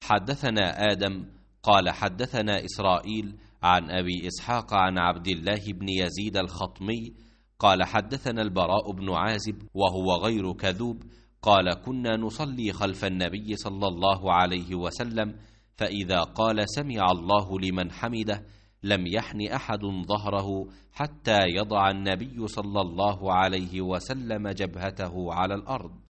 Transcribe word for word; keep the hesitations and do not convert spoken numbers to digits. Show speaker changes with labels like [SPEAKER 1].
[SPEAKER 1] حدثنا آدم قال حدثنا إسرائيل عن أبي إسحاق عن عبد الله بن يزيد الخطمي قال حدثنا البراء بن عازب وهو غير كذوب قال كنا نصلي خلف النبي صلى الله عليه وسلم، فإذا قال سمع الله لمن حمده لم يحن أحد ظهره حتى يضع النبي صلى الله عليه وسلم جبهته على الأرض.